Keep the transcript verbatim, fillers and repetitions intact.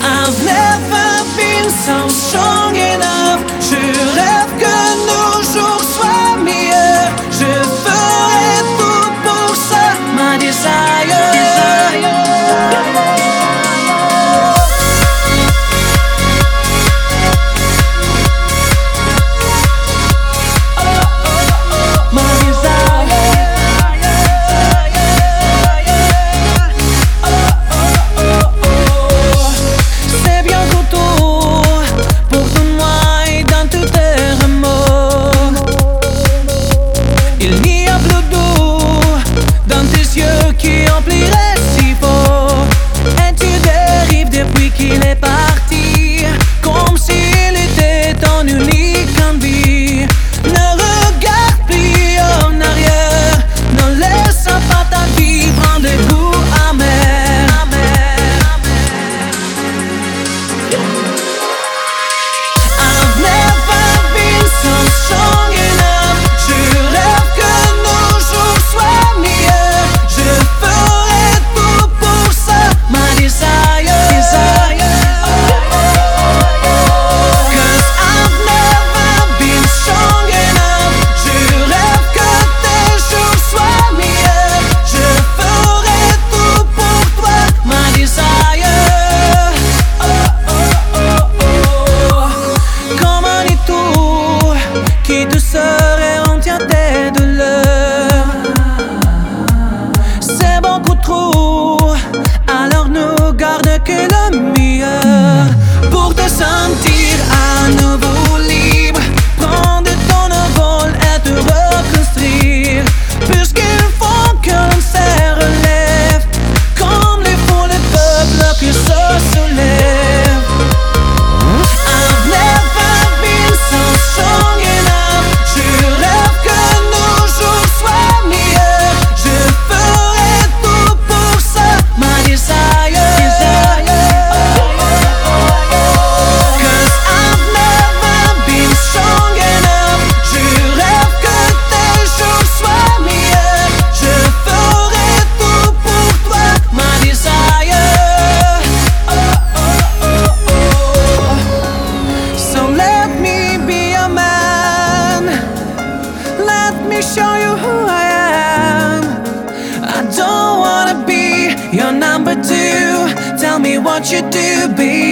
I've never been so strong enough. Je rêve que nos jours soient meilleurs. Je ferai tout pour ça, my desire. Il est parti, comme s'il était ton unique envie. Ne regarde plus en arrière, ne laisse pas ta vie prendre des goûts amers. I've never been so strong enough. Je rêve que nos jours soient meilleurs. Je ferai tout pour ça, my desire. Qui te serait entièreté de l'heure. C'est beaucoup trop, alors ne garde que le meilleur. Pour te sentir à nouveau libre, prendre ton envol et te reconstruire. Puisqu'il faut que l'on se relève, comme les foules et peuples qui se soulèvent. Show you who I am. I don't wanna be your number two. Tell me what you do, baby.